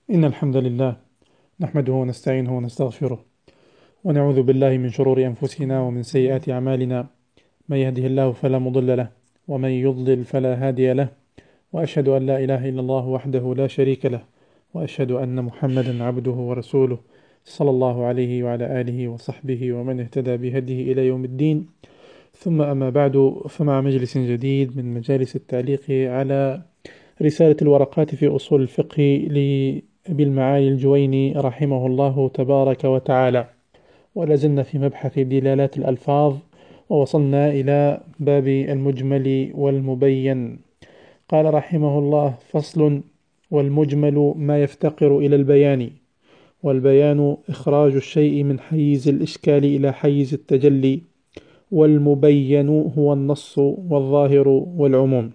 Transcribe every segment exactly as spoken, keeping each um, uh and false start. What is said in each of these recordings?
إن الحمد لله نحمده ونستعينه ونستغفره ونعوذ بالله من شرور أنفسنا ومن سيئات أعمالنا. من يهده الله فلا مضل له ومن يضلل فلا هادي له، وأشهد أن لا إله إلا الله وحده لا شريك له، وأشهد أن محمدا عبده ورسوله صلى الله عليه وعلى آله وصحبه ومن اهتدى بهديه إلى يوم الدين. ثم أما بعد، فمع مجلس جديد من مجالس التعليق على رسالة الورقات في أصول الفقه لأبي المعالي الجويني رحمه الله تبارك وتعالى، ولازلنا في مبحث دلالات الألفاظ، ووصلنا إلى باب المجمل والمبين. قال رحمه الله: فصل: والمجمل ما يفتقر إلى البيان، والبيان إخراج الشيء من حيز الإشكال إلى حيز التجلي، والمبين هو النص والظاهر والعموم.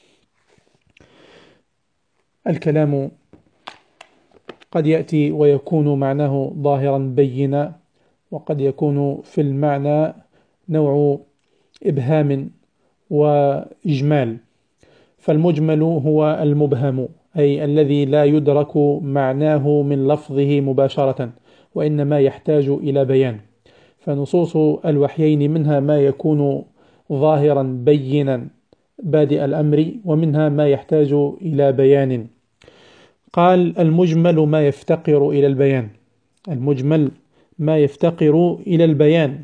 الكلام قد يأتي ويكون معناه ظاهرا بينا، وقد يكون في المعنى نوع إبهام وإجمال. فالمجمل هو المبهم، أي الذي لا يدرك معناه من لفظه مباشرة، وإنما يحتاج إلى بيان. فنصوص الوحيين منها ما يكون ظاهرا بينا بادئ الأمر، ومنها ما يحتاج إلى بيان. قال: المجمل ما يفتقر إلى البيان. المجمل ما يفتقر إلى البيان.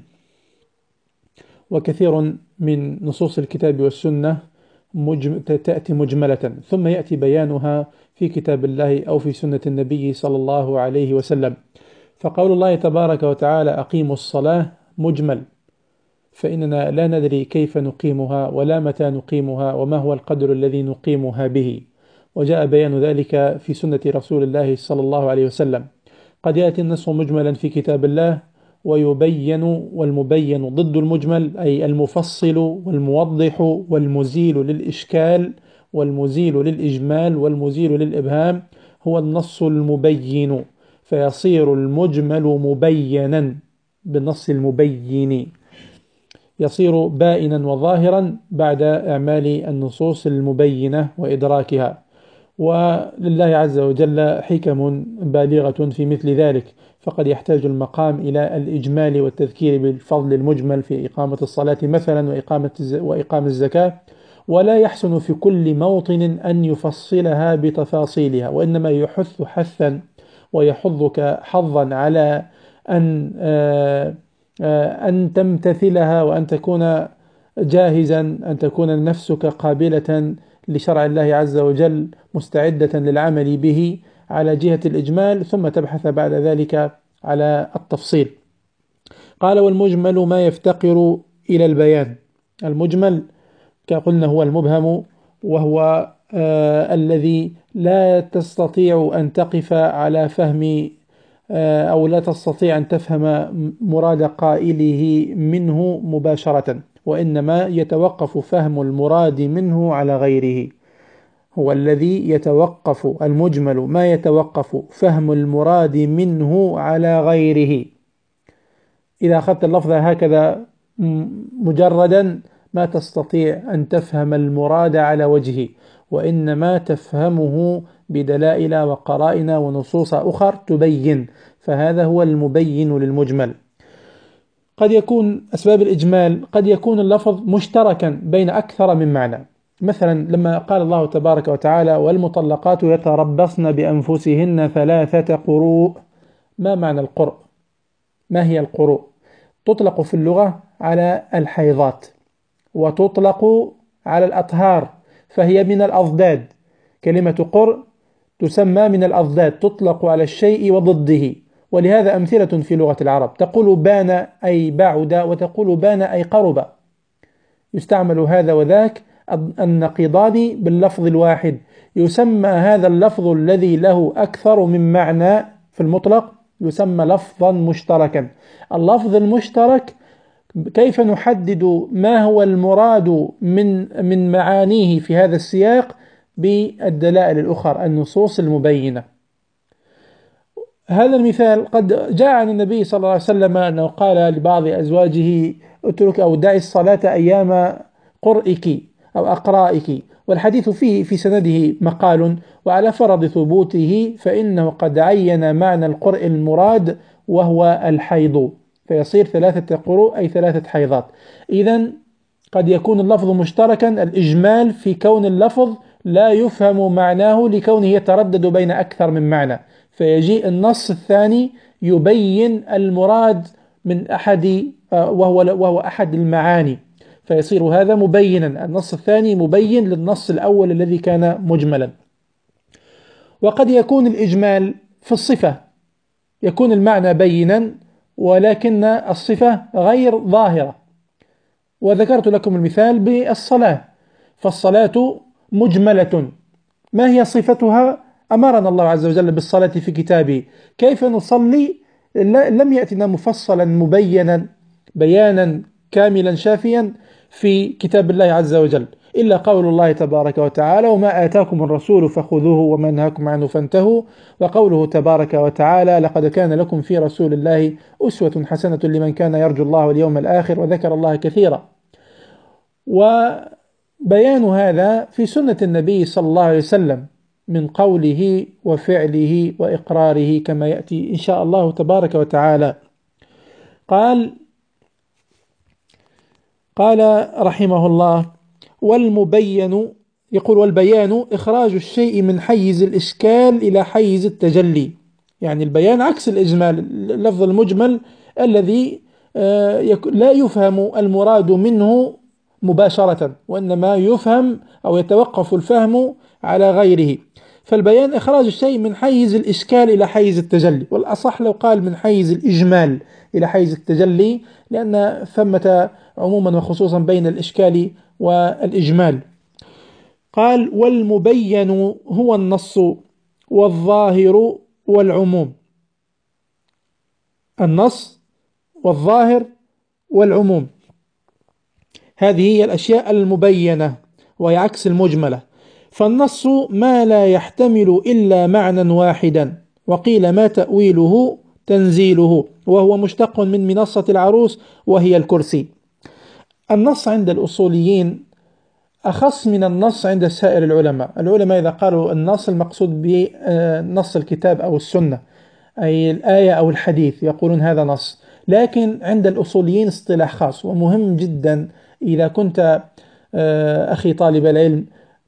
وكثير من نصوص الكتاب والسنة مجم... تأتي مجملة ثم يأتي بيانها في كتاب الله أو في سنة النبي صلى الله عليه وسلم. فقول الله تبارك وتعالى: أقيموا الصلاة مجمل، فإننا لا ندري كيف نقيمها ولا متى نقيمها وما هو القدر الذي نقيمها به، وجاء بيان ذلك في سنة رسول الله صلى الله عليه وسلم. قد يأتي النص مجملا في كتاب الله ويبين، والمبين ضد المجمل، أي المفصل والموضح والمزيل للإشكال والمزيل للإجمال والمزيل للإبهام هو النص المبين، فيصير المجمل مبينا بالنص المبين، يصير بائنا وظاهرا بعد إعمال النصوص المبينة وإدراكها. ولله عز وجل حكم بالغة في مثل ذلك، فقد يحتاج المقام إلى الإجمال والتذكير بالفضل المجمل في إقامة الصلاة مثلا وإقامة وإقام الزكاة، ولا يحسن في كل موطن أن يفصلها بتفاصيلها، وإنما يحث حثا ويحضك حظا على أن أن تمتثلها، وأن تكون جاهزا، أن تكون نفسك قابلة لشرع الله عز وجل مستعدة للعمل به على جهة الإجمال، ثم تبحث بعد ذلك على التفصيل. قال: والمجمل ما يفتقر إلى البيان. المجمل كقلنا هو المبهم، وهو آه الذي لا تستطيع أن تقف على فهم آه أو لا تستطيع أن تفهم مراد قائله منه مباشرة، وإنما يتوقف فهم المراد منه على غيره. هو الذي يتوقف، المجمل ما يتوقف فهم المراد منه على غيره. إذا أخذت اللفظ هكذا مجردا ما تستطيع أن تفهم المراد على وجهه، وإنما تفهمه بدلائل وقرائن ونصوص أخر تبين، فهذا هو المبين للمجمل. قد يكون أسباب الإجمال، قد يكون اللفظ مشتركا بين أكثر من معنى. مثلا لما قال الله تبارك وتعالى: والمطلقات يتربصن بأنفسهن ثلاثة قروء. ما معنى القرء؟ ما هي القروء؟ تطلق في اللغة على الحيضات، وتطلق على الأطهار، فهي من الأضداد. كلمة قرء تسمى من الأضداد، تطلق على الشيء وضده. ولهذا أمثلة في لغة العرب: تقول بان أي بعد، وتقول بان أي قرب. يستعمل هذا وذاك النقيضان باللفظ الواحد. يسمى هذا اللفظ الذي له أكثر من معنى في المطلق يسمى لفظا مشتركا. اللفظ المشترك كيف نحدد ما هو المراد من من معانيه في هذا السياق؟ بالدلائل الأخرى، النصوص المبينة. هذا المثال قد جاء عن النبي صلى الله عليه وسلم أنه قال لبعض أزواجه: اترك أو دعي الصلاة أيام قرئك، أو أقرائك، والحديث فيه في سنده مقال، وعلى فرض ثبوته فإنه قد عين معنى القرء المراد وهو الحيض، فيصير ثلاثة قروء أي ثلاثة حيضات. إذن قد يكون اللفظ مشتركا، الإجمال في كون اللفظ لا يفهم معناه لكونه يتردد بين أكثر من معنى، فيجيء النص الثاني يبين المراد من أحد وهو وهو أحد المعاني، فيصير هذا مبينا، النص الثاني مبين للنص الأول الذي كان مجملا. وقد يكون الإجمال في الصفة، يكون المعنى بينا ولكن الصفة غير ظاهرة، وذكرت لكم المثال بالصلاة، فالصلاة مجملة، ما هي صفتها؟ أمرنا الله عز وجل بالصلاة في كتابه، كيف نصلي لم يأتنا مفصلا مبينا بيانا كاملا شافيا في كتاب الله عز وجل، إلا قول الله تبارك وتعالى: وما آتاكم الرسول فخذوه وما نهاكم عنه فانتهوا، وقوله تبارك وتعالى: لقد كان لكم في رسول الله أسوة حسنة لمن كان يرجو الله واليوم الآخر وذكر الله كثيرا. وبيان هذا في سنة النبي صلى الله عليه وسلم من قوله وفعله وإقراره كما يأتي إن شاء الله تبارك وتعالى. قال قال رحمه الله: والمبين، يقول والبيان إخراج الشيء من حيز الإشكال إلى حيز التجلي، يعني البيان عكس الإجمال، اللفظ المجمل الذي لا يفهم المراد منه مباشرة، وإنما يفهم أو يتوقف الفهم على غيره، فالبيان إخراج الشيء من حيز الإشكال إلى حيز التجلي، والأصح لو قال من حيز الإجمال إلى حيز التجلي، لأن ثمة عموما وخصوصا بين الإشكال والإجمال. قال: والمبين هو النص والظاهر والعموم، النص والظاهر والعموم، هذه هي الأشياء المبينة وهي عكس المجملة. فالنص ما لا يحتمل إلا معنى واحدا، وقيل ما تأويله تنزيله، وهو مشتق من منصة العروس وهي الكرسي. النص عند الأصوليين أخص من النص عند سائر العلماء، العلماء إذا قالوا النص المقصود بنص الكتاب أو السنة، أي الآية أو الحديث، يقولون هذا نص، لكن عند الأصوليين اصطلاح خاص ومهم جدا. إذا كنت أخي طالب العلم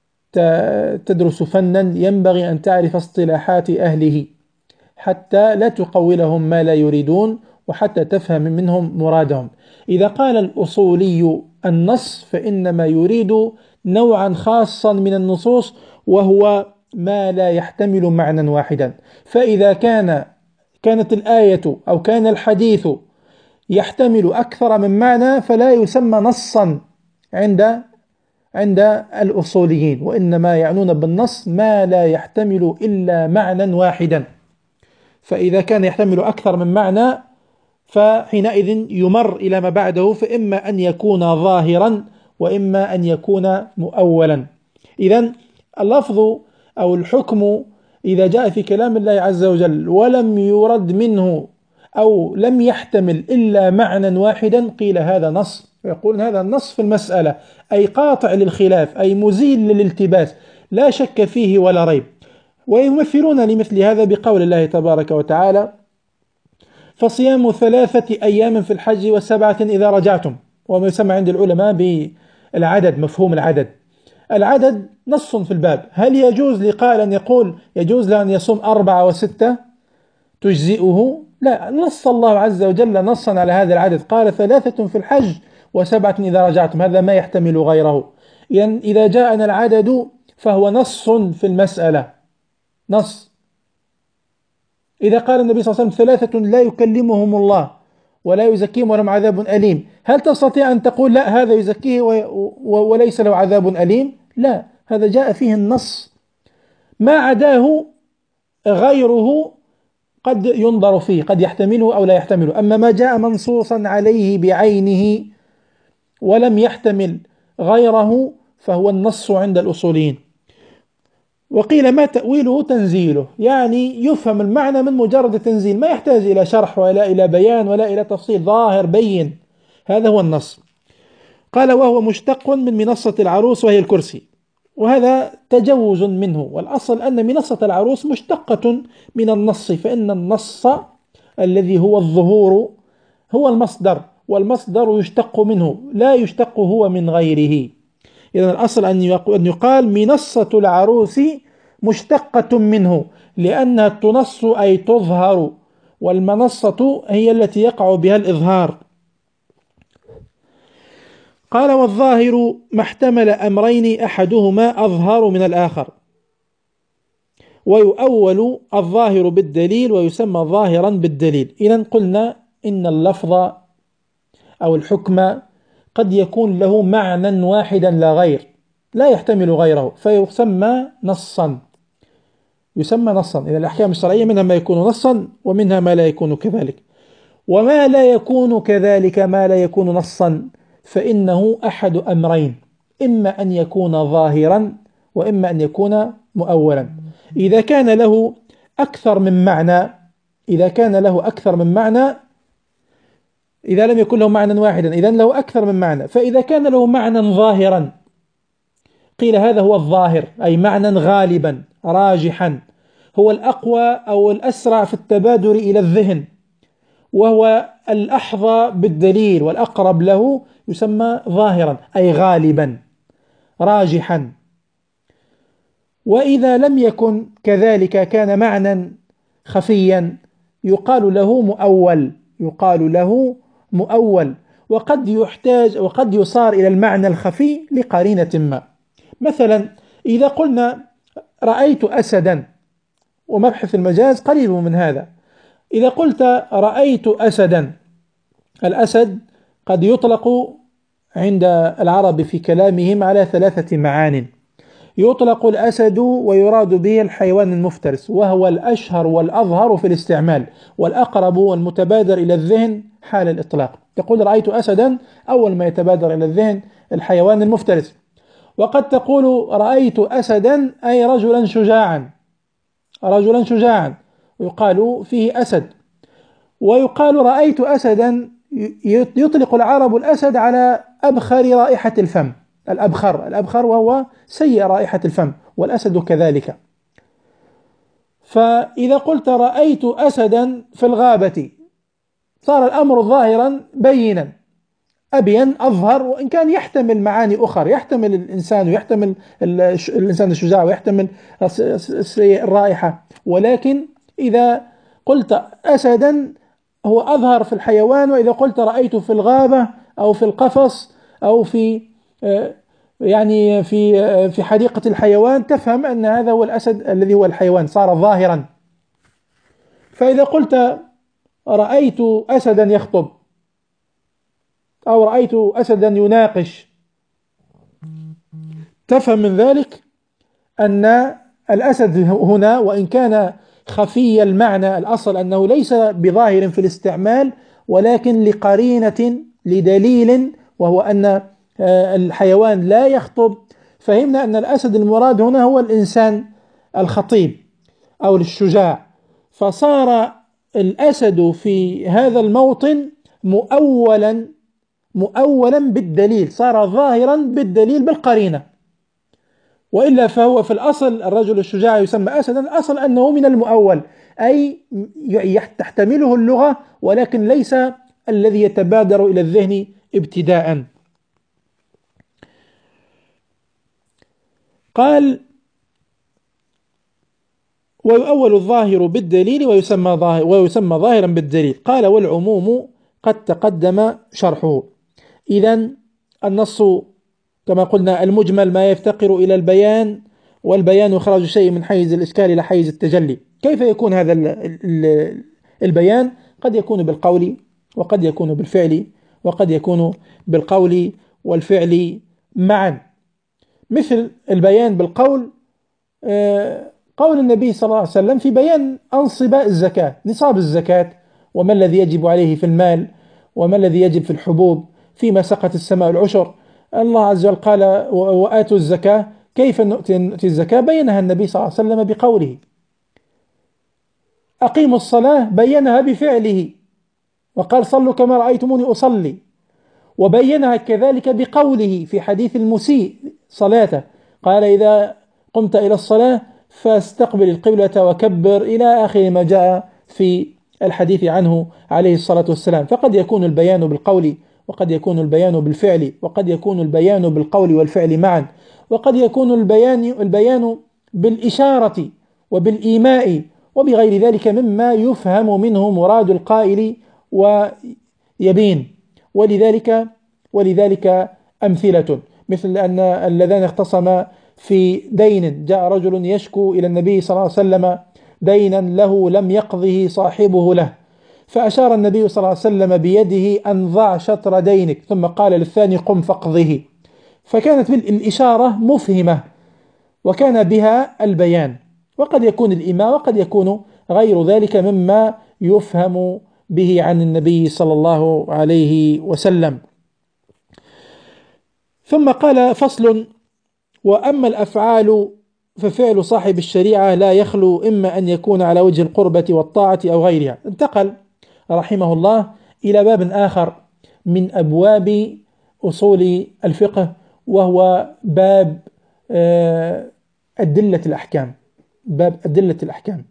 تدرس فنا ينبغي أن تعرف اصطلاحات أهله حتى لا تقولهم ما لا يريدون، وحتى تفهم منهم مرادهم. إذا قال الأصولي النص فإنما يريد نوعا خاصا من النصوص، وهو ما لا يحتمل معنى واحدا، فإذا كان كانت الآية أو كان الحديث يحتمل أكثر من معنى فلا يسمى نصا عند عند الأصوليين، وإنما يعنون بالنص ما لا يحتمل إلا معنى واحدا، فإذا كان يحتمل أكثر من معنى فحينئذ يمر إلى ما بعده، فإما أن يكون ظاهرا وإما أن يكون مؤولا. إذن اللفظ أو الحكم إذا جاء في كلام الله عز وجل ولم يرد منه أو لم يحتمل إلا معنى واحدا قيل هذا نص، ويقول هذا النص في المسألة، أي قاطع للخلاف، أي مزيل للالتباس، لا شك فيه ولا ريب. ويمثلون لمثل هذا بقول الله تبارك وتعالى: فصيام ثلاثة أيام في الحج وسبعة إذا رجعتم، وما يسمى عند العلماء بالعدد، مفهوم العدد. العدد نص في الباب، هل يجوز لقائل أن يقول يجوز له أن يصوم أربعة وستة تجزئه؟ لا، نص الله عز وجل نصا على هذا العدد، قال ثلاثة في الحج وسبعة إذا رجعتم، هذا ما يحتمل غيره. يعني إذا جاءنا العدد فهو نص في المسألة، نص. إذا قال النبي صلى الله عليه وسلم ثلاثة لا يكلمهم الله ولا يزكيهم ولهم عذاب أليم، هل تستطيع أن تقول لا هذا يزكيه وليس له عذاب أليم؟ لا، هذا جاء فيه النص، ما عداه غيره قد ينظر فيه، قد يحتمله أو لا يحتمله، أما ما جاء منصوصا عليه بعينه ولم يحتمل غيره فهو النص عند الأصوليين. وقيل ما تأويله تنزيله، يعني يفهم المعنى من مجرد تنزيل، ما يحتاج إلى شرح ولا إلى بيان ولا إلى تفصيل، ظاهر بين، هذا هو النص. قال وهو مشتق من منصة العروس وهي الكرسي، وهذا تجوز منه، والأصل أن منصة العروس مشتقة من النص، فإن النص الذي هو الظهور هو المصدر، والمصدر يشتق منه لا يشتق هو من غيره. إذن الأصل أن يقال منصة العروس مشتقة منه، لأنها تنص أي تظهر، والمنصة هي التي يقع بها الإظهار. قال والظاهر ما احتمل أمرين أحدهما أظهر من الآخر، ويؤول الظاهر بالدليل ويسمى ظاهرا بالدليل. إذن قلنا إن اللفظ أو الحكم قد يكون له معنى واحدا لا غير، لا يحتمل غيره، فيسمى نصا، يسمى نصا. إذا الأحكام الشرعية منها ما يكون نصا ومنها ما لا يكون كذلك، وما لا يكون كذلك، ما لا يكون نصا، فإنه أحد أمرين، إما أن يكون ظاهرا وإما أن يكون مؤولا. إذا كان له أكثر من معنى إذا كان له أكثر من معنى إذا لم يكن له معنى واحدا إذن له أكثر من معنى. فإذا كان له معنى ظاهرا قيل هذا هو الظاهر، أي معنى غالبا راجحا، هو الأقوى أو الأسرع في التبادر إلى الذهن، وهو الأحظى بالدليل والأقرب له، يسمى ظاهرا أي غالبا راجحا. وإذا لم يكن كذلك، كان معنى خفيا، يقال له مؤول يقال له مؤول وقد يحتاج وقد يصار إلى المعنى الخفي لقرينة ما. مثلا إذا قلنا رأيت أسدا، ومبحث المجاز قريب من هذا، إذا قلت رأيت أسدا، الأسد قد يطلق عند العرب في كلامهم على ثلاثة معان. يطلق الأسد ويراد به الحيوان المفترس، وهو الأشهر والأظهر في الاستعمال والأقرب والمتبادر إلى الذهن حال الإطلاق. تقول رأيت أسدا، أول ما يتبادر إلى الذهن الحيوان المفترس. وقد تقول رأيت أسدا أي رجلا شجاعا رجلا شجاعا ويقال فيه أسد. ويقال رأيت أسدا، يطلق العرب الأسد على أبخر رائحة الفم، الأبخر الأبخر وهو سيء رائحة الفم، والأسد كذلك. فإذا قلت رأيت أسدا في الغابة، صار الأمر ظاهرا بينا أبين أظهر، وإن كان يحتمل معاني أخرى، يحتمل الإنسان ويحتمل الإنسان الشجاع ويحتمل الرائحة، ولكن إذا قلت أسدا هو أظهر في الحيوان. وإذا قلت رأيت في الغابة أو في القفص أو في يعني في في حديقة الحيوان، تفهم أن هذا هو الأسد الذي هو الحيوان، صار ظاهرا. فإذا قلت رأيت أسدا يخطب أو رأيت أسدا يناقش، تفهم من ذلك أن الأسد هنا وإن كان خفي المعنى، الأصل أنه ليس بظاهر في الاستعمال، ولكن لقرينة لدليل، وهو أن الحيوان لا يخطب، فهمنا أن الأسد المراد هنا هو الإنسان الخطيب أو الشجاع. فصار الأسد في هذا الموطن مؤولا مؤولا بالدليل، صار ظاهرا بالدليل بالقرينة. وإلا فهو في الأصل الرجل الشجاع يسمى أسدا، الأصل أنه من المؤول، أي تحتمله اللغة ولكن ليس الذي يتبادر إلى الذهن ابتداء. قال ويؤول الظاهر بالدليل ويسمى ظاهر ويسمى ظاهرا بالدليل. قال والعموم قد تقدم شرحه. إذن النص كما قلنا المجمل ما يفتقر إلى البيان، والبيان خرج شيء من حيز الإشكال إلى حيز التجلي. كيف يكون هذا البيان؟ قد يكون بالقول وقد يكون بالفعل وقد يكون بالقول والفعل معا. مثل البيان بالقول قول النبي صلى الله عليه وسلم في بيان أنصبة الزكاة، نصاب الزكاة، وما الذي يجب عليه في المال، وما الذي يجب في الحبوب، فيما سقت السماء العشر. الله عز وجل قال وآتوا الزكاة، كيف نؤتي الزكاة؟ بينها النبي صلى الله عليه وسلم بقوله. أقيموا الصلاة بينها بفعله، وقال صلوا كما رأيتموني أصلي. وبينها كذلك بقوله في حديث المسيء صلاته، قال إذا قمت إلى الصلاة فاستقبل القبلة وكبر، إلى آخر ما جاء في الحديث عنه عليه الصلاة والسلام. فقد يكون البيان بالقول، وقد يكون البيان بالفعل، وقد يكون البيان بالقول والفعل معا، وقد يكون البيان البيان بالإشارة وبالإيماء وبغير ذلك مما يفهم منه مراد القائل ويبين. ولذلك ولذلك أمثلة، مثل أن اللذان اختصما في دين، جاء رجل يشكو إلى النبي صلى الله عليه وسلم دينا له لم يقضه صاحبه له، فأشار النبي صلى الله عليه وسلم بيده أن ضع شطر دينك، ثم قال للثاني قم فاقضه. فكانت الإشارة مفهمة وكان بها البيان، وقد يكون الإيماء وقد يكون غير ذلك مما يفهم به عن النبي صلى الله عليه وسلم. ثم قال فصل: وأما الأفعال ففعل صاحب الشريعة لا يخلو إما أن يكون على وجه القربة والطاعة أو غيرها. انتقل رحمه الله إلى باب آخر من أبواب أصول الفقه، وهو باب أدلة الأحكام. باب أدلة الأحكام،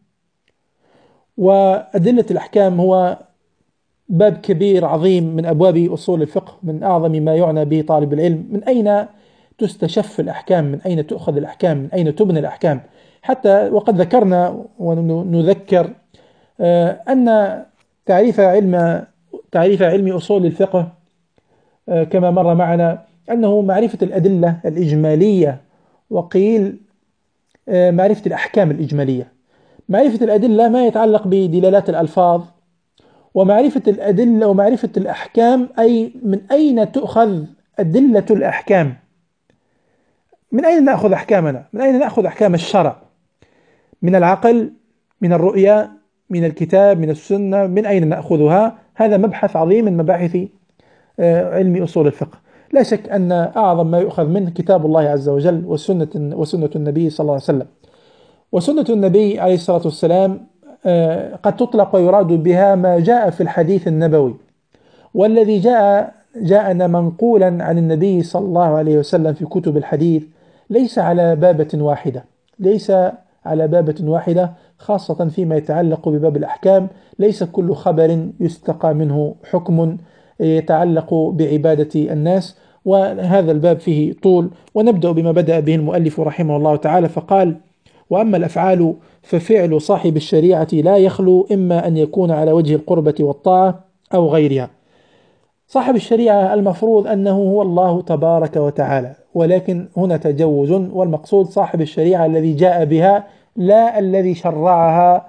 وأدلة الأحكام هو باب كبير عظيم من أبواب أصول الفقه، من أعظم ما يعنى به طالب العلم: من أين تستشف الأحكام، من أين تؤخذ الأحكام، من أين تبنى الأحكام. حتى وقد ذكرنا ونذكر أن تعريف علم تعريف علم أصول الفقه كما مر معنا أنه معرفة الأدلة الإجمالية، وقيل معرفة الأحكام الإجمالية. معرفة الأدلة ما يتعلق بدلالات الألفاظ، ومعرفة الأدلة ومعرفة الأحكام أي من أين تؤخذ أدلة الأحكام، من أين نأخذ أحكامنا، من أين نأخذ أحكام الشرع، من العقل، من الرؤية، من الكتاب، من السنة، من أين نأخذها؟ هذا مبحث عظيم من مباحث علم أصول الفقه. لا شك أن أعظم ما يؤخذ منه كتاب الله عز وجل وسنة, وسنة النبي صلى الله عليه وسلم. وسنة النبي عليه الصلاة والسلام قد تطلق ويراد بها ما جاء في الحديث النبوي، والذي جاء جاءنا منقولا عن النبي صلى الله عليه وسلم في كتب الحديث ليس على بابة واحدة ليس على بابة واحدة خاصة فيما يتعلق بباب الأحكام. ليس كل خبر يستقى منه حكم يتعلق بعبادة الناس، وهذا الباب فيه طول. ونبدأ بما بدأ به المؤلف رحمه الله تعالى، فقال: وأما الأفعال ففعل صاحب الشريعة لا يخلو إما أن يكون على وجه القربة والطاعة أو غيرها. صاحب الشريعة المفروض أنه هو الله تبارك وتعالى، ولكن هنا تجوز، والمقصود صاحب الشريعة الذي جاء بها، لا الذي شرعها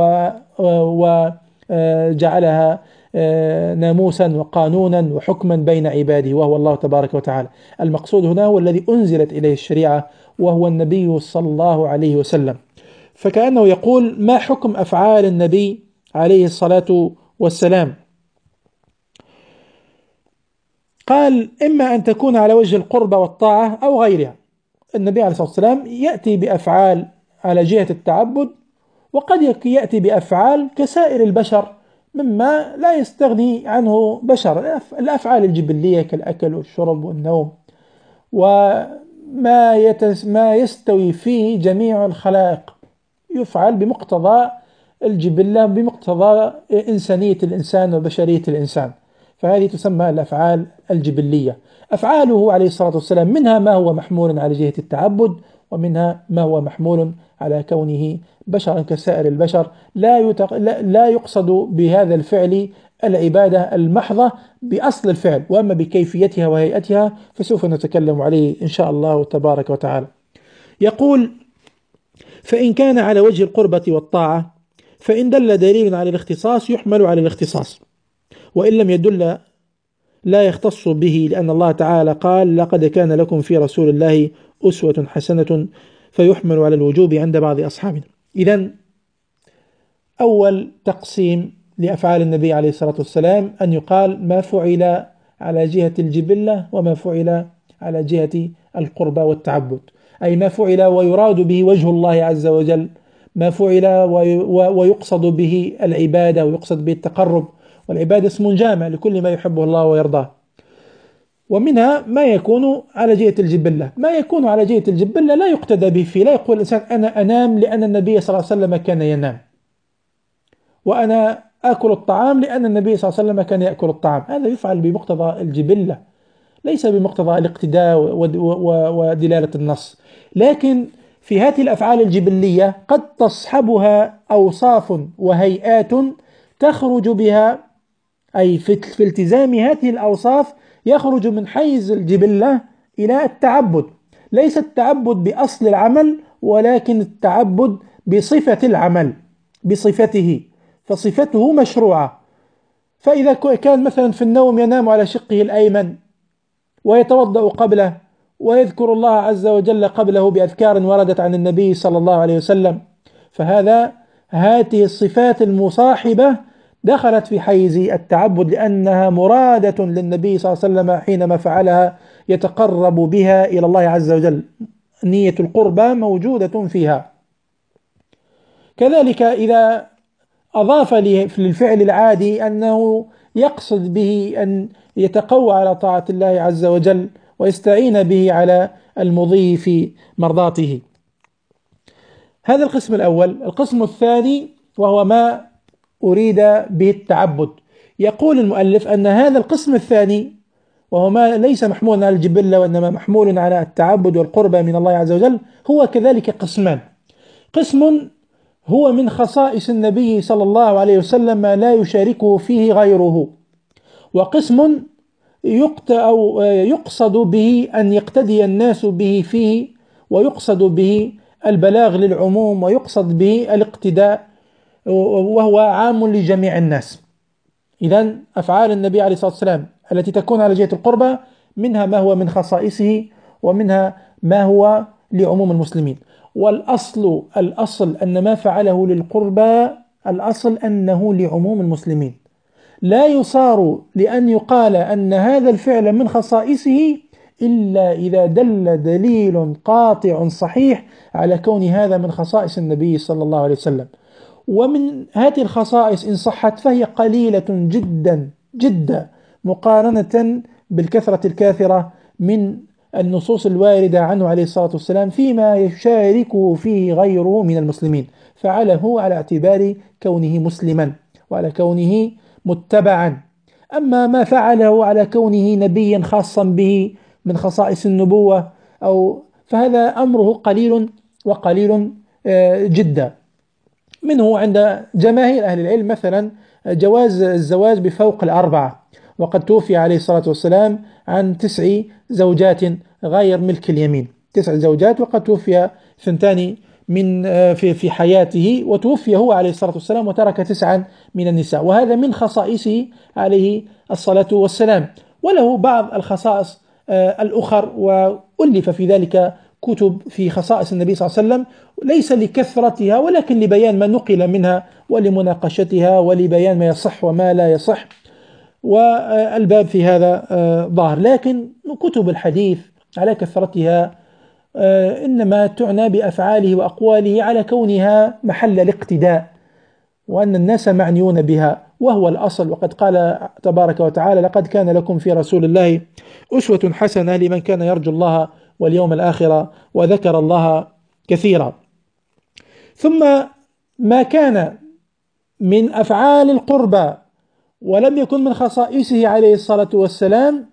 وجعلها ناموسا وقانونا وحكما بين عباده، وهو الله تبارك وتعالى. المقصود هنا هو الذي أنزلت إليه الشريعة، وهو النبي صلى الله عليه وسلم. فكأنه يقول: ما حكم أفعال النبي عليه الصلاة والسلام؟ قال: إما أن تكون على وجه القربة والطاعة أو غيرها. النبي عليه الصلاة والسلام يأتي بأفعال على جهة التعبد، وقد يأتي بأفعال كسائر البشر مما لا يستغني عنه بشر، الأفعال الجبلية كالأكل والشرب والنوم، وما يتس ما يستوي فيه جميع الخلائق يفعل بمقتضى الجبلة، بمقتضى إنسانية الإنسان وبشرية الإنسان، فهذه تسمى الأفعال الجبلية. أفعاله عليه الصلاة والسلام منها ما هو محمول على جهة التعبد، ومنها ما هو محمول على كونه بشرا كسائر البشر. لا, يتق... لا يقصد بهذا الفعل العبادة المحضة بأصل الفعل، وأما بكيفيتها وهيئتها فسوف نتكلم عليه إن شاء الله تبارك وتعالى. يقول: فإن كان على وجه القربة والطاعة فإن دل دليل على الاختصاص يحمل على الاختصاص، وإن لم يدل لا يختص به، لأن الله تعالى قال: لقد كان لكم في رسول الله أسوة حسنة، فيحمل على الوجوب عند بعض أصحابنا. إذن أول تقسيم لأفعال النبي عليه الصلاة والسلام أن يقال ما فعل على جهة الجبلة وما فعل على جهة القربة والتعبد، أي ما فعل ويراد به وجه الله عز وجل، ما فعل ويقصد به العبادة ويقصد به التقرب، والعبادة اسم جامع لكل ما يحبه الله ويرضاه. ومنها ما يكون على جهة الجبلة. ما يكون على جهة الجبلة لا يقتدى به فيه، لا يقول الإنسان أنا أنام لأن النبي صلى الله عليه وسلم كان ينام، وأنا آكل الطعام لأن النبي صلى الله عليه وسلم كان يأكل الطعام. هذا يفعل بمقتضى الجبلة، ليس بمقتضى الاقتداء ودلالة النص. لكن في هذه الأفعال الجبلية قد تصحبها أوصاف وهيئات تخرج بها، أي في التزام هذه الأوصاف يخرج من حيز الجبلة إلى التعبد. ليس التعبد بأصل العمل، ولكن التعبد بصفة العمل، بصفته، فصفته مشروعة. فإذا كان مثلا في النوم ينام على شقه الأيمن ويتوضأ قبله ويذكر الله عز وجل قبله بأذكار وردت عن النبي صلى الله عليه وسلم، فهذا هذه الصفات المصاحبة دخلت في حيز التعبد، لأنها مرادة للنبي صلى الله عليه وسلم حينما فعلها يتقرب بها إلى الله عز وجل، نية القربى موجودة فيها. كذلك إذا أضاف للفعل العادي أنه يقصد به أن يتقوى على طاعة الله عز وجل ويستعين به على المضي في مرضاته. هذا القسم الأول. القسم الثاني وهو ما أريد به التعبد. يقول المؤلف أن هذا القسم الثاني وهو ما ليس محمولا على الجبلة وإنما محمول على التعبد والقربة من الله عز وجل هو كذلك قسمان. قسم هو من خصائص النبي صلى الله عليه وسلم ما لا يشاركه فيه غيره، وقسم أو يقصد به أن يقتدي الناس به فيه، ويقصد به البلاغ للعموم، ويقصد به الاقتداء وهو عام لجميع الناس. إذن أفعال النبي عليه الصلاة والسلام التي تكون على جهة القربة منها ما هو من خصائصه ومنها ما هو لعموم المسلمين. والأصل الأصل أن ما فعله للقربى الأصل أنه لعموم المسلمين، لا يصار لأن يقال أن هذا الفعل من خصائصه إلا إذا دل دليل قاطع صحيح على كون هذا من خصائص النبي صلى الله عليه وسلم. ومن هذه الخصائص إن صحت فهي قليلة جدا جدا مقارنة بالكثرة الكاثرة من النصوص الواردة عنه عليه الصلاة والسلام فيما يشاركه فيه غيره من المسلمين، فعله على اعتبار كونه مسلما وعلى كونه متبعا. أما ما فعله على كونه نبيا خاصا به من خصائص النبوة أو فهذا أمره قليل وقليل جدا. منه عند جماهير أهل العلم مثلا جواز الزواج بفوق الأربعة، وقد توفي عليه الصلاة والسلام عن تسع زوجات غير ملك اليمين، تسع زوجات، وقد توفي ثنتان من في في حياته، وتوفي هو عليه الصلاة والسلام وترك تسعا من النساء، وهذا من خصائصه عليه الصلاة والسلام. وله بعض الخصائص الأخر وألف في ذلك كتب في خصائص النبي صلى الله عليه وسلم، ليس لكثرتها ولكن لبيان ما نقل منها ولمناقشتها ولبيان ما يصح وما لا يصح، والباب في هذا ظاهر. لكن كتب الحديث على كثرتها إنما تعنى بأفعاله وأقواله على كونها محل الاقتداء، وأن الناس معنيون بها، وهو الأصل. وقد قال تبارك وتعالى: لقد كان لكم في رسول الله أسوة حسنة لمن كان يرجو الله واليوم الآخر وذكر الله كثيرا. ثم ما كان من أفعال القربى ولم يكن من خصائصه عليه الصلاة والسلام،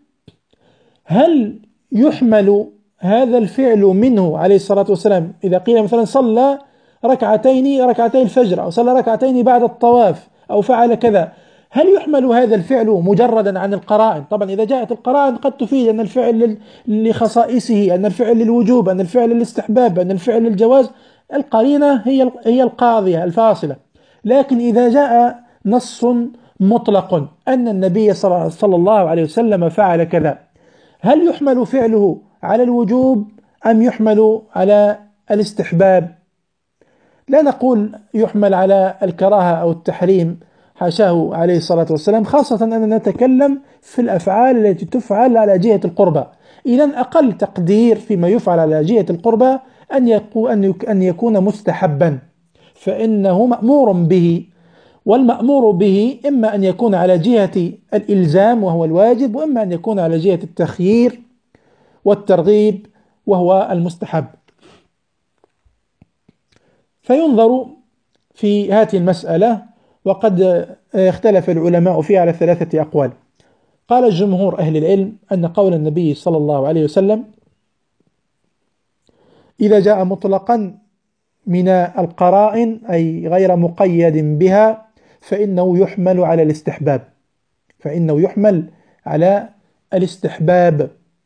هل يحمل هذا الفعل منه عليه الصلاة والسلام؟ إذا قيل مثلا صلى ركعتين ركعتي الفجر، أو صلى ركعتين بعد الطواف، أو فعل كذا، هل يحمل هذا الفعل مجردا عن القرائن؟ طبعا إذا جاءت القرائن قد تفيد أن الفعل لخصائصه، أن الفعل للوجوب، أن الفعل للاستحباب، أن الفعل للجواز، القرينة هي هي القاضية الفاصلة. لكن إذا جاء نص مطلق أن النبي صلى الله عليه وسلم فعل كذا، هل يحمل فعله على الوجوب أم يحمل على الاستحباب؟ لا نقول يحمل على الكراهة أو التحريم، حاشاه عليه الصلاة والسلام، خاصة أننا نتكلم في الأفعال التي تفعل على جهة القربة. إذن أقل تقدير فيما يفعل على جهة القربة أن أن يكون مستحبا، فإنه مأمور به والمأمور به إما أن يكون على جهة الإلزام وهو الواجب، وإما أن يكون على جهة التخيير والترغيب وهو المستحب. فينظر في هذه المسألة، وقد اختلف العلماء فيها على ثلاثة أقوال. قال الجمهور أهل العلم أن قول النبي صلى الله عليه وسلم إذا جاء مطلقا من القرائن أي غير مقيد بها فإنه يحمل على الاستحباب، فإنه يحمل على الاستحباب.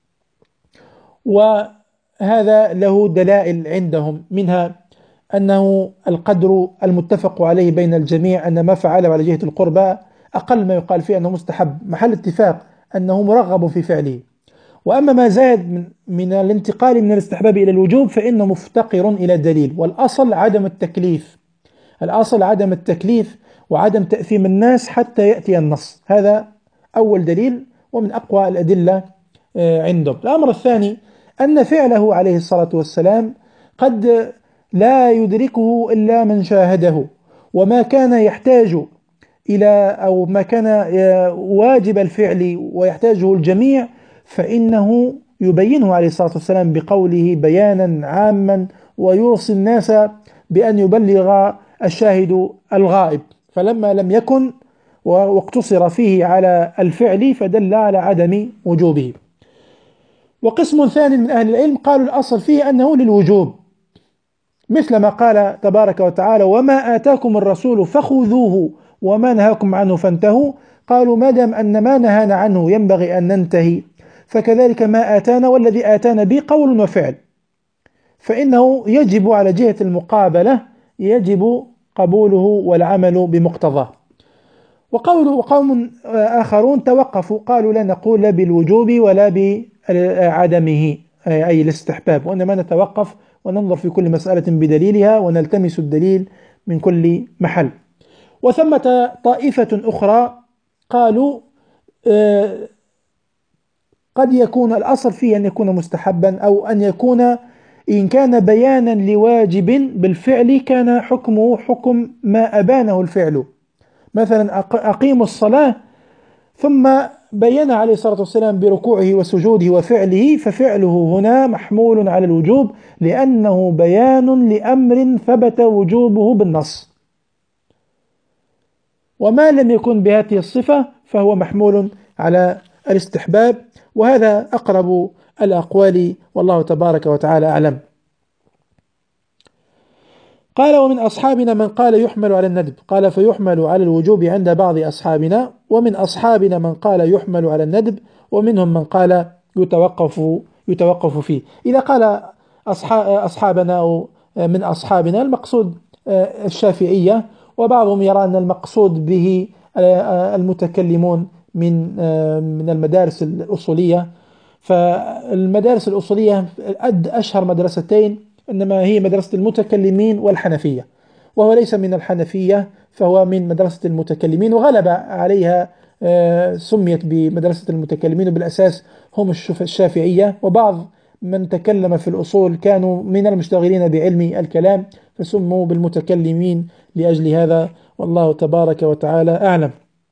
وهذا له دلائل عندهم، منها أنه القدر المتفق عليه بين الجميع أن ما فعله على جهة القربى أقل ما يقال فيه أنه مستحب، محل اتفاق أنه مرغب في فعله. وأما ما زاد من, من الانتقال من الاستحباب إلى الوجوب فإنه مفتقر إلى دليل، والأصل عدم التكليف، الأصل عدم التكليف وعدم تأثيم الناس حتى يأتي النص. هذا أول دليل ومن أقوى الأدلة عندهم. الأمر الثاني أن فعله عليه الصلاة والسلام قد لا يدركه إلا من شاهده، وما كان يحتاج إلى أو ما كان واجب الفعل ويحتاجه الجميع فإنه يبينه عليه الصلاة والسلام بقوله بيانا عاما، ويوصي الناس بأن يبلغ الشاهد الغائب. فلما لم يكن واقتصر فيه على الفعل فدل على عدم وجوبه. وقسم ثاني من أهل العلم قالوا الأصل فيه أنه للوجوب، مثل ما قال تبارك وتعالى وما آتاكم الرسول فخذوه وما نهاكم عنه فانتهوا. قالوا ما دام أن ما نهانا عنه ينبغي أن ننتهي، فكذلك ما آتانا والذي آتانا به قول وفعل، فإنه يجب على جهة المقابلة يجب قبوله والعمل بمقتضاه. وقول وقوم آخرون توقفوا قالوا لا نقول لا بالوجوب ولا بعدمه أي الاستحباب، وإنما نتوقف وننظر في كل مسألة بدليلها ونلتمس الدليل من كل محل. وثمة طائفة أخرى قالوا آه قد يكون الأصل فيه أن يكون مستحبا، أو أن يكون إن كان بيانا لواجب بالفعل كان حكمه حكم ما أبانه الفعل. مثلا أقيموا الصلاة ثم بين عليه الصلاة والسلام بركوعه وسجوده وفعله، ففعله هنا محمول على الوجوب لأنه بيان لأمر ثبت وجوبه بالنص. وما لم يكن بهذه الصفة فهو محمول على الاستحباب، وهذا أقرب الأقوال والله تبارك وتعالى أعلم. قال ومن أصحابنا من قال يحمل على الندب، قال فيحمل على الوجوب عند بعض أصحابنا، ومن أصحابنا من قال يحمل على الندب، ومنهم من قال يتوقف يتوقف فيه. إذا قال أصحابنا أو من أصحابنا المقصود الشافعية، وبعضهم يرى أن المقصود به المتكلمون من من المدارس الأصولية. فالمدارس الأصولية أشهر مدرستين إنما هي مدرسة المتكلمين والحنفية، وهو ليس من الحنفية فهو من مدرسة المتكلمين، وغلب عليها سميت بمدرسة المتكلمين، وبالأساس هم الشافعية، وبعض من تكلم في الأصول كانوا من المشتغلين بعلم الكلام فسموا بالمتكلمين لأجل هذا، والله تبارك وتعالى أعلم.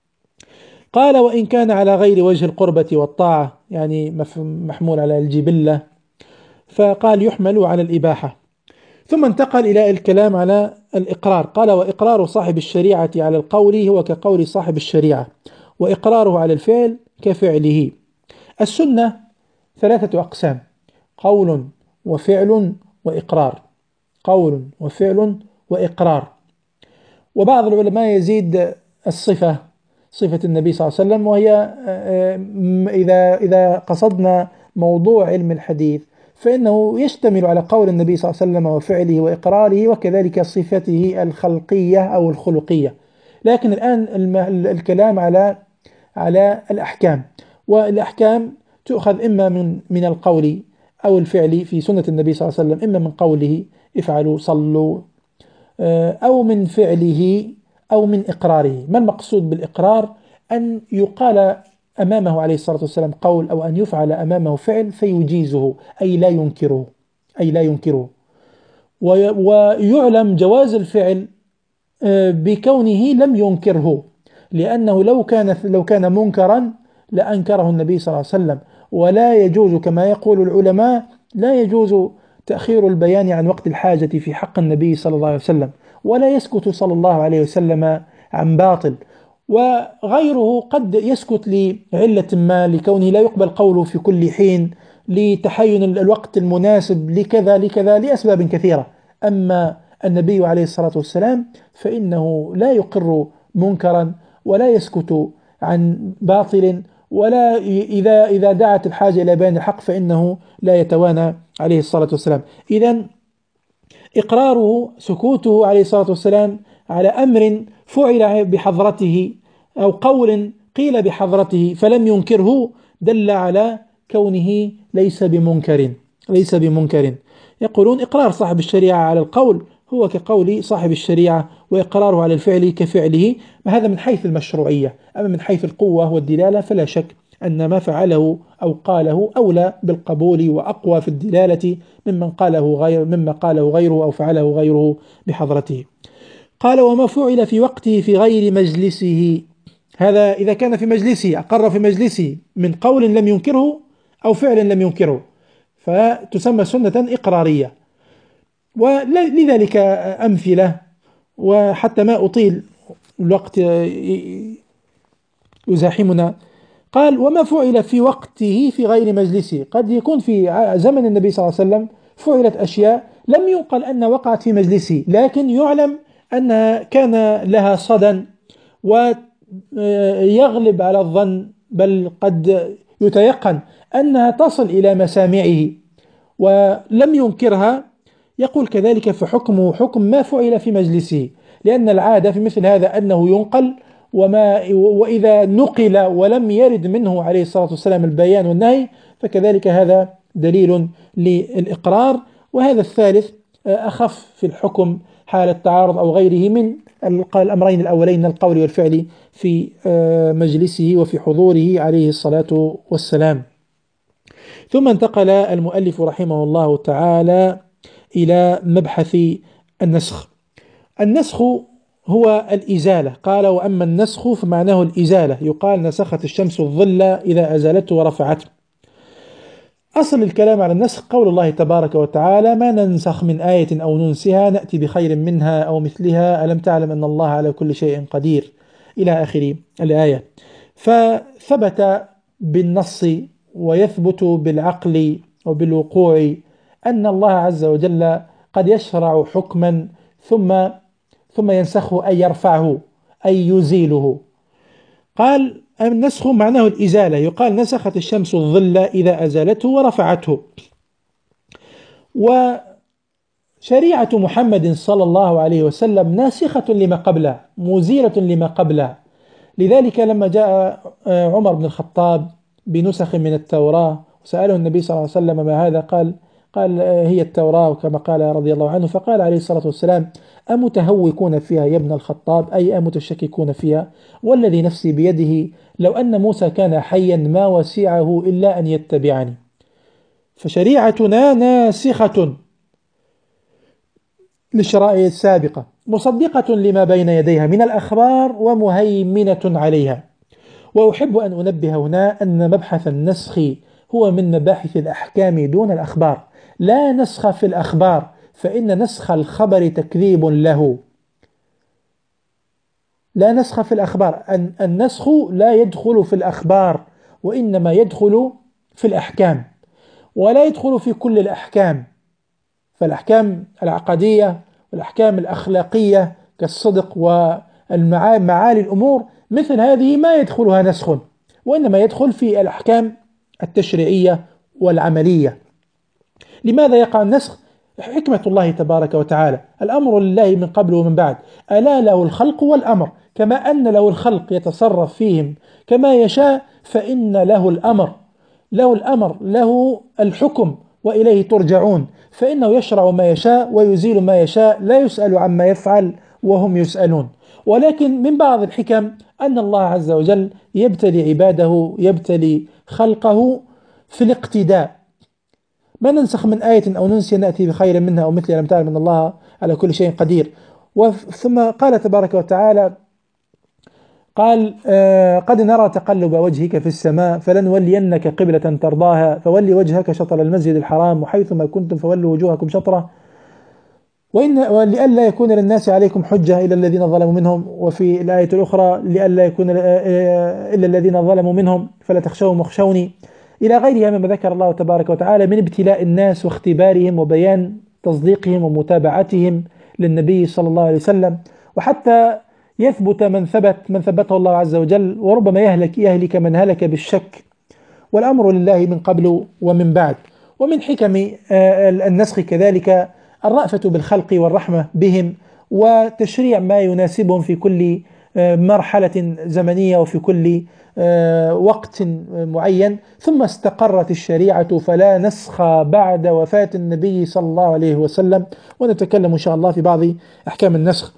قال وإن كان على غير وجه القربة والطاعة، يعني محمول على الجبلة، فقال يحمل على الإباحة. ثم انتقل إلى الكلام على الإقرار. قال وإقرار صاحب الشريعة على القول هو كقول صاحب الشريعة، وإقراره على الفعل كفعله. السنة ثلاثة أقسام: قول وفعل وإقرار، قول وفعل وإقرار. وبعض العلماء يزيد الصفة، صفة النبي صلى الله عليه وسلم، وهي إذا إذا قصدنا موضوع علم الحديث فإنه يشتمل على قول النبي صلى الله عليه وسلم وفعله وإقراره، وكذلك صفته الخلقية أو الخلقية. لكن الآن الكلام على على الأحكام، والأحكام تؤخذ إما من من القول أو الفعل في سنة النبي صلى الله عليه وسلم، إما من قوله افعلوا صلوا، أو من فعله أو من إقراره. ما المقصود بالإقرار؟ أن يقال أمامه عليه الصلاة والسلام قول، أو أن يفعل أمامه فعل فيجيزه، أي لا ينكره، أي لا ينكره. ويعلم جواز الفعل بكونه لم ينكره، لأنه لو كان لو كان منكرا لأنكره النبي صلى الله عليه وسلم. ولا يجوز كما يقول العلماء لا يجوز تأخير البيان عن وقت الحاجة في حق النبي صلى الله عليه وسلم، ولا يسكت صلى الله عليه وسلم عن باطل. وغيره قد يسكت لعلة ما، لكونه لا يقبل قوله في كل حين، لتحين الوقت المناسب، لكذا لكذا لأسباب كثيرة. أما النبي عليه الصلاة والسلام فإنه لا يقر منكرا ولا يسكت عن باطل، ولا إذا إذا دعت الحاجة إلى بيان الحق فإنه لا يتوانى عليه الصلاة والسلام. إذن إقراره سكوته عليه الصلاة والسلام على أمر فعل بحضرته أو قول قيل بحضرته فلم ينكره دل على كونه ليس بمنكر ليس بمنكر. يقولون إقرار صاحب الشريعة على القول هو كقول صاحب الشريعة، وإقراره على الفعل كفعله. هذا من حيث المشروعية. أما من حيث القوة والدلالة فلا شك أن ما فعله أو قاله أولى بالقبول وأقوى في الدلالة ممن قاله غير مما قاله غيره أو فعله غيره بحضرته. قال: وما فعل في وقته في غير مجلسه. هذا إذا كان في مجلسه، أقر في مجلسه من قول لم ينكره أو فعل لم ينكره، فتسمى سنة إقرارية. ولذلك أمثلة، وحتى ما أطيل الوقت يزاحمنا. قال: وما فعل في وقته في غير مجلسه. قد يكون في زمن النبي صلى الله عليه وسلم فعلت أشياء لم ينقل أن وقعت في مجلسه، لكن يعلم أنها كان لها صدى، ويغلب على الظن بل قد يتيقن أنها تصل إلى مسامعه ولم ينكرها. يقول كذلك فحكمه حكم ما فعل في مجلسه، لأن العادة في مثل هذا أنه ينقل، وما وإذا نقل ولم يرد منه عليه الصلاة والسلام البيان والنهي فكذلك هذا دليل للإقرار. وهذا الثالث أخف في الحكم حال التعارض أو غيره من الأمرين الأولين من القول والفعل في مجلسه وفي حضوره عليه الصلاة والسلام. ثم انتقل المؤلف رحمه الله تعالى إلى مبحث النسخ. النسخ هو الإزالة. قال: وأما النسخ فمعناه الإزالة، يقال نسخت الشمس الظل إذا أزالته ورفعته. أصل الكلام على النسخ قول الله تبارك وتعالى: ما ننسخ من آية أو ننسها نأتي بخير منها أو مثلها ألم تعلم أن الله على كل شيء قدير، إلى آخر الآية. فثبت بالنص ويثبت بالعقل وبالوقوع أن الله عز وجل قد يشرع حكما ثم ثم ينسخه أي يرفعه أي يزيله. قال: النسخ معناه الإزالة، يقال نسخت الشمس الظل إذا أزالته ورفعته. وشريعة محمد صلى الله عليه وسلم ناسخة لما قبله مزيلة لما قبله. لذلك لما جاء عمر بن الخطاب بنسخ من التوراة وسأله النبي صلى الله عليه وسلم ما هذا، قال قال هي التوراة كما قال رضي الله عنه. فقال عليه الصلاة والسلام: أمتهوكون فيها يا ابن الخطاب، أي أمتشككون فيها؟ والذي نفسي بيده لو أن موسى كان حيا ما وسعه إلا أن يتبعني. فشريعتنا ناسخة للشرائع السابقة مصدقة لما بين يديها من الأخبار ومهيمنة عليها. وأحب أن أنبه هنا أن مبحث النسخ هو من مباحث الأحكام دون الأخبار. لا نسخ في الأخبار، فإن نسخ الخبر تكذيب له. لا نسخ في الأخبار، النسخ لا يدخل في الأخبار وإنما يدخل في الأحكام، ولا يدخل في كل الأحكام. فالأحكام العقدية والأحكام الأخلاقية كالصدق والمعالي الأمور مثل هذه ما يدخلها نسخ، وإنما يدخل في الأحكام التشريعية والعملية. لماذا يقع النسخ؟ حكمة الله تبارك وتعالى، الأمر لله من قبل ومن بعد، ألا له الخلق والأمر، كما أن له الخلق يتصرف فيهم كما يشاء فإن له الأمر له الأمر له الحكم وإليه ترجعون، فإنه يشرع ما يشاء ويزيل ما يشاء، لا يسأل عما يفعل وهم يسألون. ولكن من بعض الحكم أن الله عز وجل يبتلي عباده يبتلي خلقه في الاقتداء. ما ننسخ من آية أو ننسي نأتي بخير منها أو مثلها ألم تعلم أن الله على كل شيء قدير. ثم قال تبارك وتعالى قال آه قد نرى تقلب وجهك في السماء فلنولينك قبلة ترضاها فولي وجهك شطر المسجد الحرام وحيثما كنتم فولوا وجوهكم شطره وإن لئلا يكون للناس عليكم حجة إلا الذين ظلموا منهم. وفي الآية الأخرى لئلا يكون إلا الذين ظلموا منهم فلا تخشوهم واخشوني، إلى غيرها مما ذكر الله تبارك وتعالى من ابتلاء الناس واختبارهم وبيان تصديقهم ومتابعتهم للنبي صلى الله عليه وسلم، وحتى يثبت من ثبت من ثبته الله عز وجل، وربما يهلك يهلك من هلك بالشك، والأمر لله من قبل ومن بعد. ومن حكم النسخ كذلك الرأفة بالخلق والرحمة بهم وتشريع ما يناسبهم في كل مرحلة زمنية وفي كل وقت معين. ثم استقرت الشريعة فلا نسخ بعد وفاة النبي صلى الله عليه وسلم، ونتكلم إن شاء الله في بعض أحكام النسخ.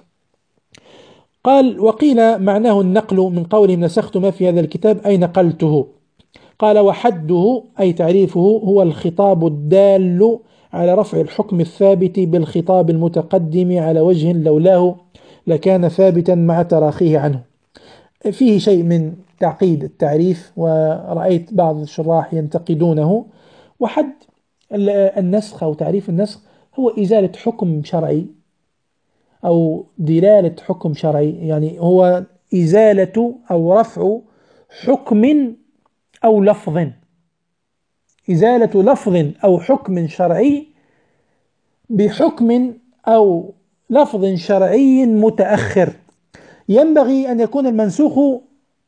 قال وقيل معناه النقل من قولهم نسخت ما في هذا الكتاب أي نقلته. قال وحده أي تعريفه هو الخطاب الدال على رفع الحكم الثابت بالخطاب المتقدم على وجه لولاه لكان ثابتا مع تراخيه عنه. فيه شيء من تعقيد التعريف ورأيت بعض الشراح ينتقدونه. وحد النسخ أو تعريف النسخ هو إزالة حكم شرعي أو دلالة حكم شرعي، يعني هو إزالة أو رفع حكم أو لفظ، إزالة لفظ أو حكم شرعي بحكم أو لفظ شرعي متأخر. ينبغي أن يكون المنسوخ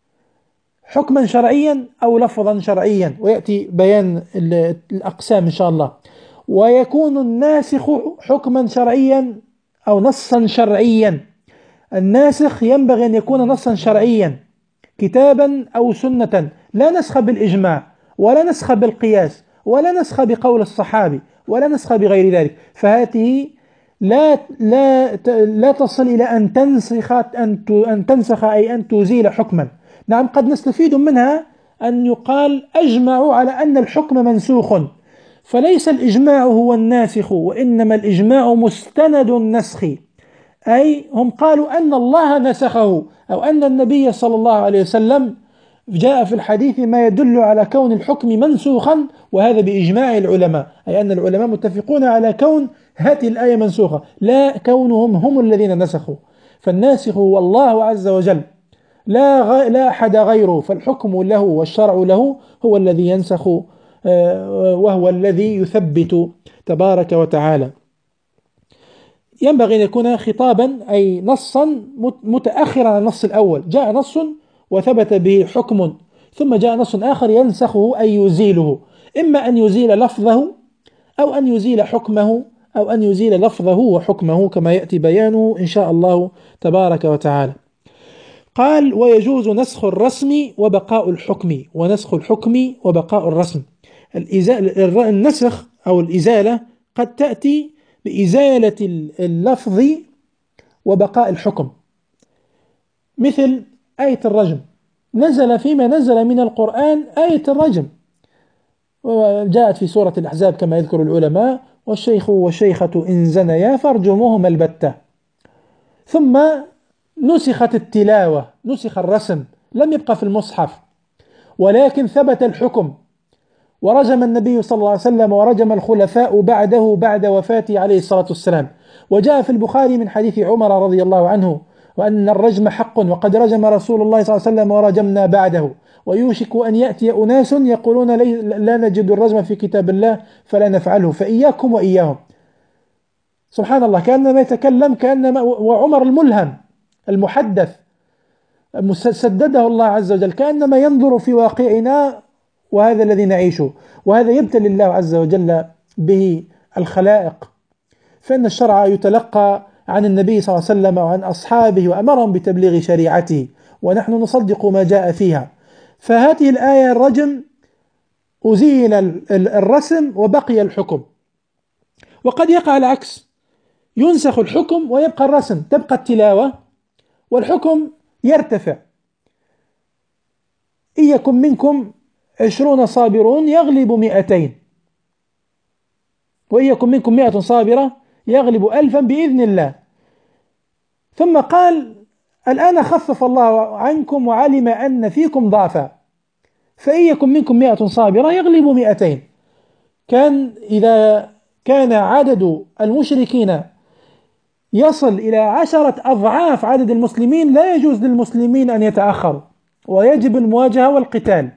حكما شرعيا أو لفظا شرعيا، ويأتي بيان الأقسام إن شاء الله. ويكون الناسخ حكما شرعيا أو نصا شرعيا. الناسخ ينبغي أن يكون نصا شرعيا كتابا أو سنة، لا نسخ بالإجماع ولا نسخ بالقياس ولا نسخ بقول الصحابي ولا نسخ بغير ذلك، فهذه لا لا لا تصل إلى أن تنسخ أن أن تنسخ أي أن تزيل حكما. نعم قد نستفيد منها أن يقال أجمعوا على أن الحكم منسوخ، فليس الإجماع هو الناسخ وإنما الإجماع مستند النسخ، أي هم قالوا أن الله نسخه أو أن النبي صلى الله عليه وسلم جاء في الحديث ما يدل على كون الحكم منسوخا، وهذا بإجماع العلماء، أي أن العلماء متفقون على كون هذه الآية منسوخة، لا كونهم هم الذين نسخوا. فالناسخ هو الله عز وجل، لا غ... لا أحد غيره، فالحكم له والشرع له هو الذي ينسخ وهو الذي يثبت تبارك وتعالى. ينبغي أن يكون خطابا أي نصا متأخرا عن النص الأول، جاء نص وثبت به حكم ثم جاء نص آخر ينسخه أي يزيله، إما أن يزيل لفظه أو أن يزيل حكمه أو أن يزيل لفظه وحكمه كما يأتي بيانه إن شاء الله تبارك وتعالى. قال ويجوز نسخ الرسم وبقاء الحكم ونسخ الحكم وبقاء الرسم. النسخ أو الإزالة قد تأتي بإزالة اللفظ وبقاء الحكم، مثل آية الرجم، نزل فيما نزل من القرآن آية الرجم، وجاءت في سورة الأحزاب كما يذكر العلماء والشيخ والشيخة إن زنيا فارجموهما البتة. ثم نسخت التلاوة، نسخ الرسم، لم يبقى في المصحف ولكن ثبت الحكم، ورجم النبي صلى الله عليه وسلم ورجم الخلفاء بعده بعد وفاته عليه الصلاة والسلام. وجاء في البخاري من حديث عمر رضي الله عنه وأن الرجم حق وقد رجم رسول الله صلى الله عليه وسلم ورجمنا بعده، ويوشك أن يأتي أناس يقولون لا نجد الرجم في كتاب الله فلا نفعله فإياكم وإياهم. سبحان الله، كأنما يتكلم كأنما وعمر الملهم المحدث سدده الله عز وجل كأنما ينظر في واقعنا وهذا الذي نعيشه، وهذا يبتلي الله عز وجل به الخلائق، فإن الشرع يتلقى عن النبي صلى الله عليه وسلم وعن أصحابه وأمرهم بتبليغ شريعته ونحن نصدق ما جاء فيها. فهذه الآية الرجم أزيل الرسم وبقي الحكم، وقد يقع العكس، ينسخ الحكم ويبقى الرسم، تبقى التلاوة والحكم يرتفع. إن يكن منكم عشرون صابرون يغلب مئتين، وإن يكن منكم مئة صابرة يغلب ألفا بإذن الله. ثم قال الآن خفف الله عنكم وعلم أن فيكم ضعفا فإن يكن منكم مئة صابرة يغلبوا مئتين. كان إذا كان عدد المشركين يصل إلى عشرة أضعاف عدد المسلمين لا يجوز للمسلمين أن يتأخروا ويجب المواجهة والقتال.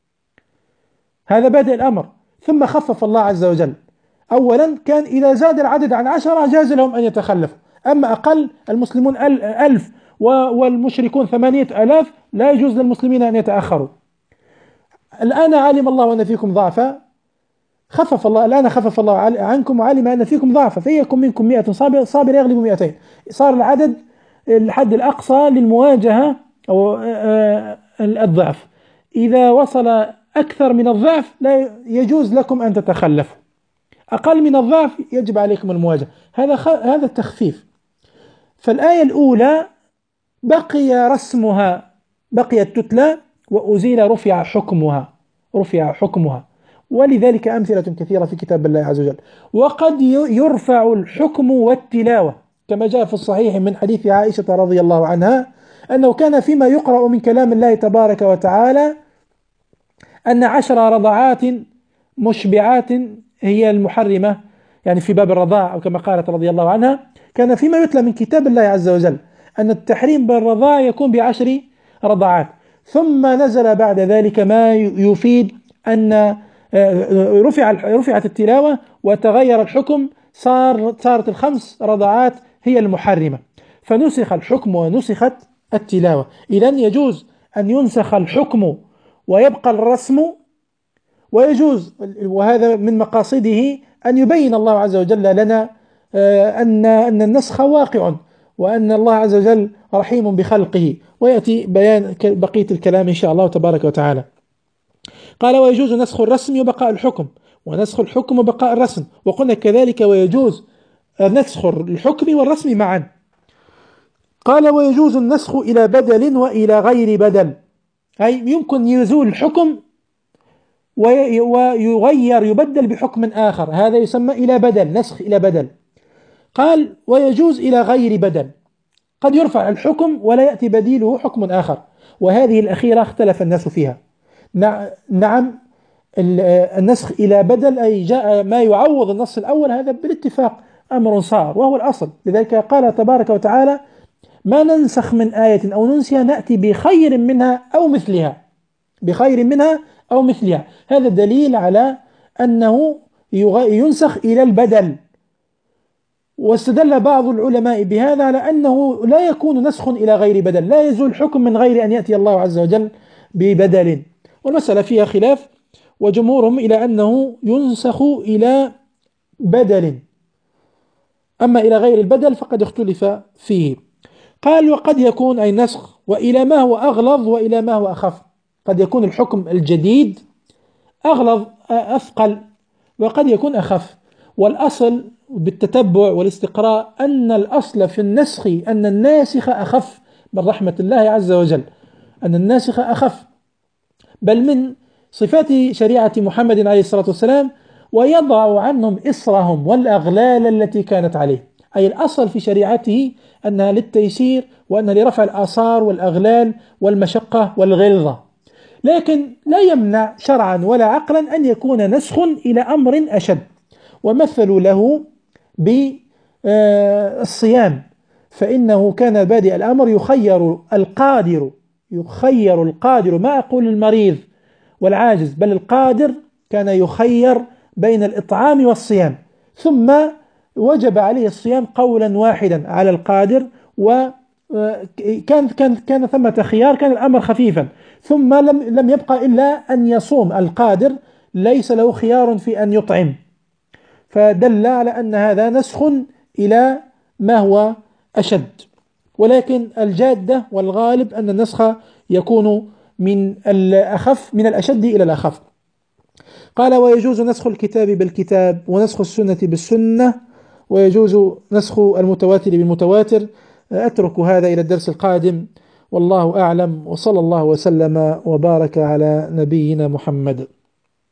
هذا بدء الأمر. ثم خفف الله عز وجل. أولا كان إذا زاد العدد عن عشرة جاز لهم أن يتخلفوا، أما أقل المسلمون ألف والمشركون ثمانية ألاف لا يجوز للمسلمين أن يتأخروا. الآن علم الله أن فيكم ضعفا خفف الله الآن خفف الله عنكم وعلم أن فيكم ضعفا فيكن منكم مئة صابر صابر يغلب مئتين. صار العدد الحد الأقصى للمواجهة أو الضعف. إذا وصل أكثر من الضعف لا يجوز لكم أن تتخلفوا، أقل من الضعف يجب عليكم المواجهة. هذا هذا التخفيف. فالآية الأولى بقي رسمها بقيت تتلى وأزيل رفع حكمها رفع حكمها ولذلك أمثلة كثيرة في كتاب الله عز وجل. وقد يرفع الحكم والتلاوة كما جاء في الصحيح من حديث عائشة رضي الله عنها أنه كان فيما يقرأ من كلام الله تبارك وتعالى أن عشر رضعات مشبعات هي المحرمة، يعني في باب الرضاع أو كما قالت رضي الله عنها كان فيما يتلى من كتاب الله عز وجل أن التحريم بالرضاع يكون بعشر رضعات. ثم نزل بعد ذلك ما يفيد أن رفع رفعت التلاوة وتغير الحكم، صار صارت الخمس رضعات هي المحرمة فنسخ الحكم ونسخت التلاوة. إذن يجوز أن ينسخ الحكم ويبقى الرسم، ويجوز وهذا من مقاصده أن يبين الله عز وجل لنا أن أن النسخ واقع وأن الله عز وجل رحيم بخلقه. ويأتي بيان بقية الكلام إن شاء الله تبارك وتعالى. قال ويجوز نسخ الرسم وبقاء الحكم ونسخ الحكم وبقاء الرسم. وقلنا كذلك ويجوز نسخ الحكم والرسم معا. قال ويجوز النسخ إلى بدل وإلى غير بدل، أي يمكن يزول الحكم ويغير يبدل بحكم آخر، هذا يسمى إلى بدل، نسخ إلى بدل. قال ويجوز إلى غير بدل، قد يرفع الحكم ولا يأتي بديله حكم آخر، وهذه الأخيرة اختلف الناس فيها. نعم النسخ إلى بدل أي جاء ما يعوض النص الأول، هذا بالاتفاق أمر صار وهو الأصل. لذلك قال تبارك وتعالى ما ننسخ من آية أو ننسيها نأتي بخير منها أو مثلها، بخير منها أو مثلها. هذا دليل على أنه ينسخ إلى البدل. واستدل بعض العلماء بهذا على أنه لا يكون نسخ إلى غير بدل، لا يزول الحكم من غير أن يأتي الله عز وجل ببدل. والمسألة فيها خلاف، وجمهورهم إلى أنه ينسخ إلى بدل، أما إلى غير البدل فقد اختلف فيه. قال وقد يكون أي نسخ وإلى ما هو أغلظ وإلى ما هو أخف. قد يكون الحكم الجديد أغلظ أثقل وقد يكون أخف. والأصل بالتتبع والاستقراء أن الأصل في النسخ أن الناسخ أخف من رحمة الله عز وجل، أن الناسخ أخف، بل من صفات شريعة محمد عليه الصلاة والسلام ويضع عنهم إصرهم والأغلال التي كانت عليه. أي الأصل في شريعته أنها للتيسير وأنها لرفع الآثار والأغلال والمشقة والغلظة، لكن لا يمنع شرعا ولا عقلا أن يكون نسخ إلى أمر أشد. ومثلوا له بالصيام، فإنه كان بادئ الأمر يخير القادر يخير القادر ما أقول المريض والعاجز، بل القادر كان يخير بين الإطعام والصيام، ثم وجب عليه الصيام قولا واحدا على القادر، وكان كان كان ثمة خيار، كان الأمر خفيفا، ثم لم لم يبقى إلا أن يصوم القادر، ليس له خيار في أن يطعم، فدل على أن هذا نسخ إلى ما هو أشد. ولكن الجادة والغالب أن النسخ يكون من الأخف من الأشد إلى الأخف. قال ويجوز نسخ الكتاب بالكتاب ونسخ السنة بالسنة ويجوز نسخ المتواتر بالمتواتر. أترك هذا إلى الدرس القادم، والله أعلم، وصلى الله وسلم وبارك على نبينا محمد.